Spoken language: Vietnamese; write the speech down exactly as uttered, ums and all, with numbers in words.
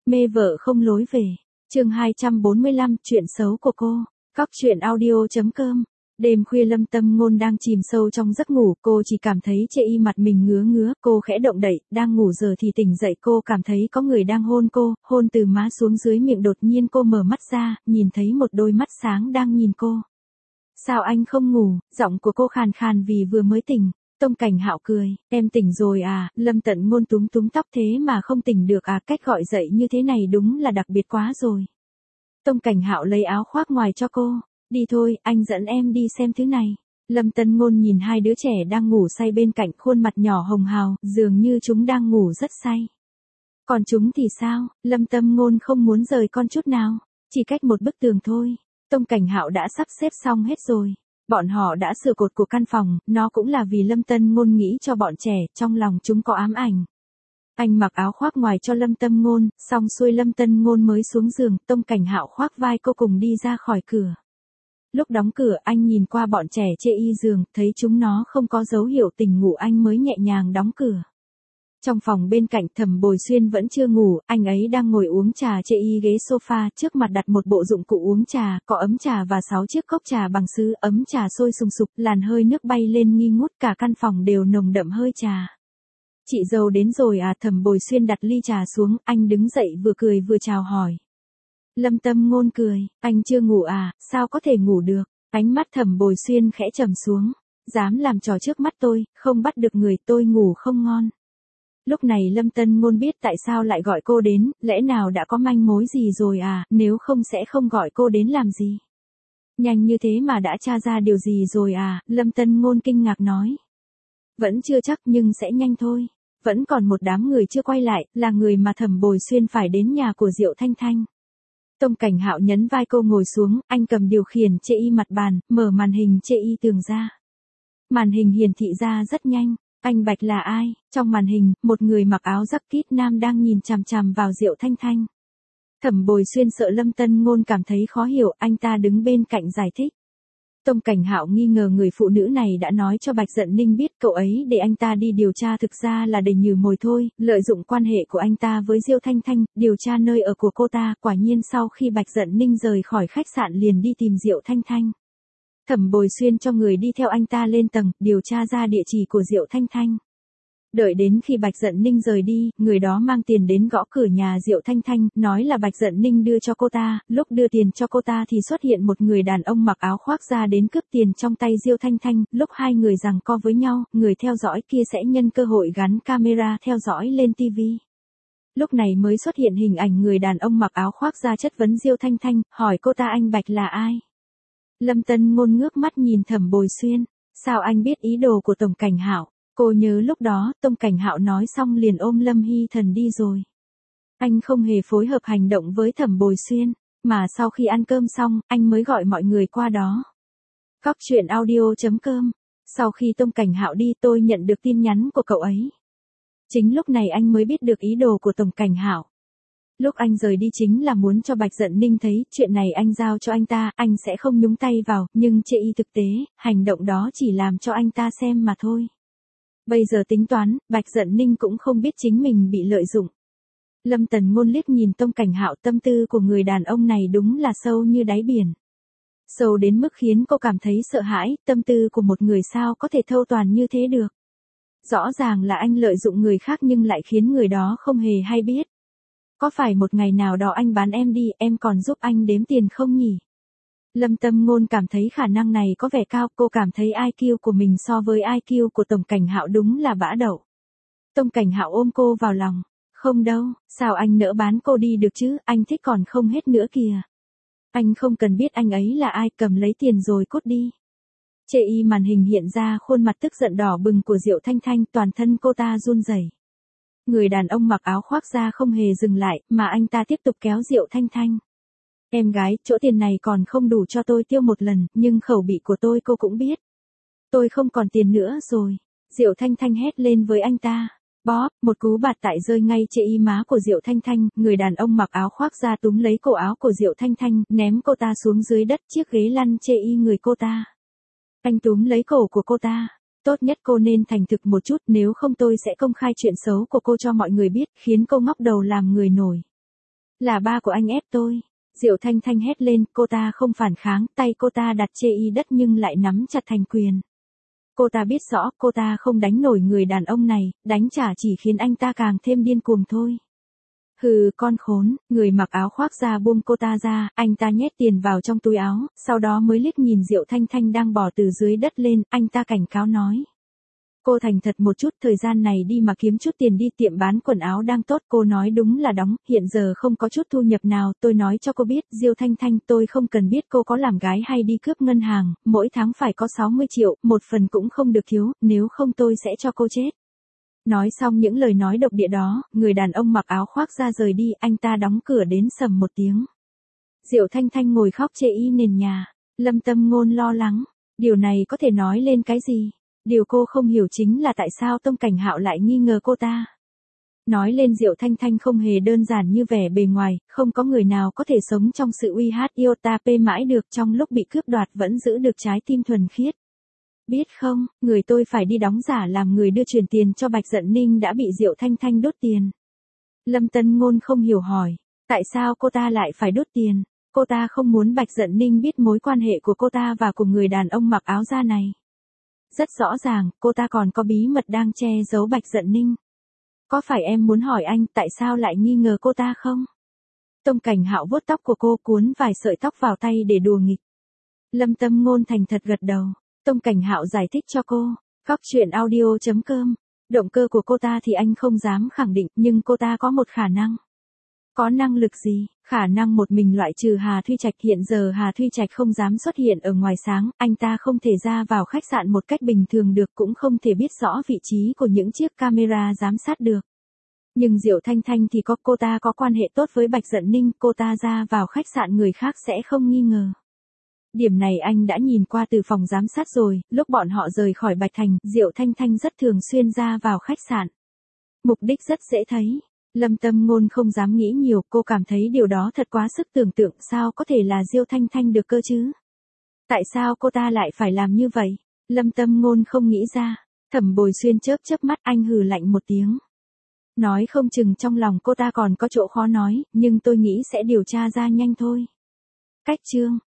Mê vợ không lối về. Chương hai trăm bốn mươi lăm, chuyện xấu của cô. Cóc truyện audio.com. Đêm khuya Lâm Tâm Ngôn đang chìm sâu trong giấc ngủ, cô chỉ cảm thấy chê y mặt mình ngứa ngứa, cô khẽ động đậy, đang ngủ giờ thì tỉnh dậy, cô cảm thấy có người đang hôn cô, hôn từ má xuống dưới miệng, đột nhiên cô mở mắt ra, nhìn thấy một đôi mắt sáng đang nhìn cô. Sao anh không ngủ? Giọng của cô khàn khàn vì vừa mới tỉnh. Tông Cảnh Hạo cười, em tỉnh rồi à? Lâm Tận Ngôn túm túm tóc, thế mà không tỉnh được à? Cách gọi dậy như thế này đúng là đặc biệt quá rồi. Tông Cảnh Hạo lấy áo khoác ngoài cho cô. Đi thôi, anh dẫn em đi xem thứ này. Lâm Tận Ngôn nhìn hai đứa trẻ đang ngủ say bên cạnh, khuôn mặt nhỏ hồng hào, dường như chúng đang ngủ rất say. Còn chúng thì sao? Lâm Tận Ngôn không muốn rời con chút nào. Chỉ cách một bức tường thôi. Tông Cảnh Hạo đã sắp xếp xong hết rồi. Bọn họ đã sửa cột của căn phòng, nó cũng là vì Lâm Tận Ngôn nghĩ cho bọn trẻ, trong lòng chúng có ám ảnh. Anh mặc áo khoác ngoài cho Lâm Tận Ngôn, xong xuôi Lâm Tận Ngôn mới xuống giường, Tông Cảnh Hạo khoác vai cô cùng đi ra khỏi cửa. Lúc đóng cửa anh nhìn qua bọn trẻ chê y giường, thấy chúng nó không có dấu hiệu tỉnh ngủ, anh mới nhẹ nhàng đóng cửa. Trong phòng bên cạnh Thẩm Bồi Xuyên vẫn chưa ngủ, anh ấy đang ngồi uống trà chê y ghế sofa, trước mặt đặt một bộ dụng cụ uống trà, có ấm trà và sáu chiếc cốc trà bằng sứ, ấm trà sôi sùng sục, làn hơi nước bay lên nghi ngút, cả căn phòng đều nồng đậm hơi trà. Chị dâu đến rồi à? Thẩm Bồi Xuyên đặt ly trà xuống, anh đứng dậy vừa cười vừa chào hỏi. Lâm Tận Ngôn cười, anh chưa ngủ à? Sao có thể ngủ được? Ánh mắt Thẩm Bồi Xuyên khẽ trầm xuống, dám làm trò trước mắt tôi, không bắt được người, tôi ngủ không ngon. Lúc này Lâm Tận Ngôn biết tại sao lại gọi cô đến, lẽ nào đã có manh mối gì rồi à, nếu không sẽ không gọi cô đến làm gì. Nhanh như thế mà đã tra ra điều gì rồi à? Lâm Tận Ngôn kinh ngạc nói. Vẫn chưa chắc nhưng sẽ nhanh thôi. Vẫn còn một đám người chưa quay lại, là người mà Thẩm Bồi Xuyên phải đến nhà của Diệu Thanh Thanh. Tông Cảnh Hạo nhấn vai cô ngồi xuống, anh cầm điều khiển chê y mặt bàn, mở màn hình chê y tường ra. Màn hình hiển thị ra rất nhanh. Anh Bạch là ai? Trong màn hình, một người mặc áo jacket nam đang nhìn chằm chằm vào Diệu Thanh Thanh. Thẩm Bồi Xuyên sợ Lâm Tận Ngôn cảm thấy khó hiểu, anh ta đứng bên cạnh giải thích. Tông Cảnh Hạo nghi ngờ người phụ nữ này đã nói cho Bạch Dận Ninh biết cậu ấy để anh ta đi điều tra, thực ra là để nhử mồi thôi, lợi dụng quan hệ của anh ta với Diệu Thanh Thanh, điều tra nơi ở của cô ta. Quả nhiên sau khi Bạch Dận Ninh rời khỏi khách sạn liền đi tìm Diệu Thanh Thanh. Thẩm Bồi Xuyên cho người đi theo anh ta lên tầng, điều tra ra địa chỉ của Diệu Thanh Thanh. Đợi đến khi Bạch Dận Ninh rời đi, người đó mang tiền đến gõ cửa nhà Diệu Thanh Thanh, nói là Bạch Dận Ninh đưa cho cô ta, lúc đưa tiền cho cô ta thì xuất hiện một người đàn ông mặc áo khoác ra đến cướp tiền trong tay Diệu Thanh Thanh, lúc hai người giằng co với nhau, người theo dõi kia sẽ nhân cơ hội gắn camera theo dõi lên ti vi. Lúc này mới xuất hiện hình ảnh người đàn ông mặc áo khoác ra chất vấn Diệu Thanh Thanh, hỏi cô ta anh Bạch là ai? Lâm Tận Ngôn ngước mắt nhìn Thẩm Bồi Xuyên, sao anh biết ý đồ của Tông Cảnh Hạo? Cô nhớ lúc đó, Tông Cảnh Hạo nói xong liền ôm Lâm Hy Thần đi rồi. Anh không hề phối hợp hành động với Thẩm Bồi Xuyên, mà sau khi ăn cơm xong, anh mới gọi mọi người qua đó. Cóc truyện audio.com. Sau khi Tông Cảnh Hạo đi, tôi nhận được tin nhắn của cậu ấy. Chính lúc này anh mới biết được ý đồ của Tông Cảnh Hạo. Lúc anh rời đi chính là muốn cho Bạch Dận Ninh thấy, chuyện này anh giao cho anh ta, anh sẽ không nhúng tay vào, nhưng chê y thực tế, hành động đó chỉ làm cho anh ta xem mà thôi. Bây giờ tính toán, Bạch Dận Ninh cũng không biết chính mình bị lợi dụng. Lâm Tận Ngôn liếc nhìn Tông Cảnh Hạo, tâm tư của người đàn ông này đúng là sâu như đáy biển. Sâu đến mức khiến cô cảm thấy sợ hãi, tâm tư của một người sao có thể thâu toàn như thế được. Rõ ràng là anh lợi dụng người khác nhưng lại khiến người đó không hề hay biết. Có phải một ngày nào đó anh bán em đi, em còn giúp anh đếm tiền không nhỉ? Lâm Tận Ngôn cảm thấy khả năng này có vẻ cao, cô cảm thấy i kiu của mình so với i kiu của Tông Cảnh Hạo đúng là bã đậu. Tông Cảnh Hạo ôm cô vào lòng, không đâu, sao anh nỡ bán cô đi được chứ, anh thích còn không hết nữa kìa. Anh không cần biết anh ấy là ai, cầm lấy tiền rồi cút đi. Chê y màn hình hiện ra khuôn mặt tức giận đỏ bừng của Diệu Thanh Thanh, toàn thân cô ta run rẩy. Người đàn ông mặc áo khoác ra không hề dừng lại, mà anh ta tiếp tục kéo Diệu Thanh Thanh. Em gái, chỗ tiền này còn không đủ cho tôi tiêu một lần, nhưng khẩu vị của tôi cô cũng biết. Tôi không còn tiền nữa rồi. Diệu Thanh Thanh hét lên với anh ta. Bóp, một cú bạt tại rơi ngay chê y má của Diệu Thanh Thanh, người đàn ông mặc áo khoác ra túm lấy cổ áo của Diệu Thanh Thanh, ném cô ta xuống dưới đất, chiếc ghế lăn chê y người cô ta. Anh túm lấy cổ của cô ta. Tốt nhất cô nên thành thực một chút, nếu không tôi sẽ công khai chuyện xấu của cô cho mọi người biết, khiến cô ngóc đầu làm người nổi. Là ba của anh ép tôi. Diệu Thanh Thanh hét lên, cô ta không phản kháng, tay cô ta đặt chê y đất nhưng lại nắm chặt thành quyền. Cô ta biết rõ cô ta không đánh nổi người đàn ông này, đánh trả chỉ khiến anh ta càng thêm điên cuồng thôi. Hừ, con khốn, người mặc áo khoác ra buông cô ta ra, anh ta nhét tiền vào trong túi áo, sau đó mới liếc nhìn Diệu Thanh Thanh đang bò từ dưới đất lên, anh ta cảnh cáo nói. Cô thành thật một chút, thời gian này đi mà kiếm chút tiền đi, tiệm bán quần áo đang tốt, cô nói đúng là đóng, hiện giờ không có chút thu nhập nào, tôi nói cho cô biết, Diêu Thanh Thanh, tôi không cần biết cô có làm gái hay đi cướp ngân hàng, mỗi tháng phải có sáu mươi triệu, một phần cũng không được thiếu, nếu không tôi sẽ cho cô chết. Nói xong những lời nói độc địa đó, người đàn ông mặc áo khoác ra rời đi, anh ta đóng cửa đến sầm một tiếng. Diệu Thanh Thanh ngồi khóc chê y nền nhà, Lâm Tâm Ngôn lo lắng, điều này có thể nói lên cái gì? Điều cô không hiểu chính là tại sao Tông Cảnh Hạo lại nghi ngờ cô ta. Nói lên Diệu Thanh Thanh không hề đơn giản như vẻ bề ngoài, không có người nào có thể sống trong sự uy hát iota p mãi được, trong lúc bị cướp đoạt vẫn giữ được trái tim thuần khiết. Biết không, người tôi phải đi đóng giả làm người đưa chuyển tiền cho Bạch Dận Ninh đã bị Diệu Thanh Thanh đốt tiền. Lâm Tân Ngôn không hiểu hỏi, tại sao cô ta lại phải đốt tiền? Cô ta không muốn Bạch Dận Ninh biết mối quan hệ của cô ta và cùng người đàn ông mặc áo da này. Rất rõ ràng, cô ta còn có bí mật đang che giấu Bạch Dận Ninh. Có phải em muốn hỏi anh tại sao lại nghi ngờ cô ta không? Tông Cảnh Hạo vuốt tóc của cô, cuốn vài sợi tóc vào tay để đùa nghịch. Lâm Tâm Ngôn thành thật gật đầu. Tông Cảnh Hạo giải thích cho cô. Cóc truyện audio chấm com. Động cơ của cô ta thì anh không dám khẳng định, nhưng cô ta có một khả năng. Có năng lực gì? Khả năng một mình loại trừ Hà Thuy Trạch. Hiện giờ Hà Thuy Trạch không dám xuất hiện ở ngoài sáng, anh ta không thể ra vào khách sạn một cách bình thường được, cũng không thể biết rõ vị trí của những chiếc camera giám sát được. Nhưng Diệu Thanh Thanh thì có, cô ta có quan hệ tốt với Bạch Dận Ninh, cô ta ra vào khách sạn người khác sẽ không nghi ngờ. Điểm này anh đã nhìn qua từ phòng giám sát rồi, lúc bọn họ rời khỏi Bạch Thành, Diệu Thanh Thanh rất thường xuyên ra vào khách sạn. Mục đích rất dễ thấy. Lâm Tâm Ngôn không dám nghĩ nhiều, cô cảm thấy điều đó thật quá sức tưởng tượng, sao có thể là Diêu Thanh Thanh được cơ chứ? Tại sao cô ta lại phải làm như vậy? Lâm Tâm Ngôn không nghĩ ra. Thẩm Bồi Xuyên chớp chớp mắt, anh hừ lạnh một tiếng. Nói không chừng trong lòng cô ta còn có chỗ khó nói, nhưng tôi nghĩ sẽ điều tra ra nhanh thôi. Cách chương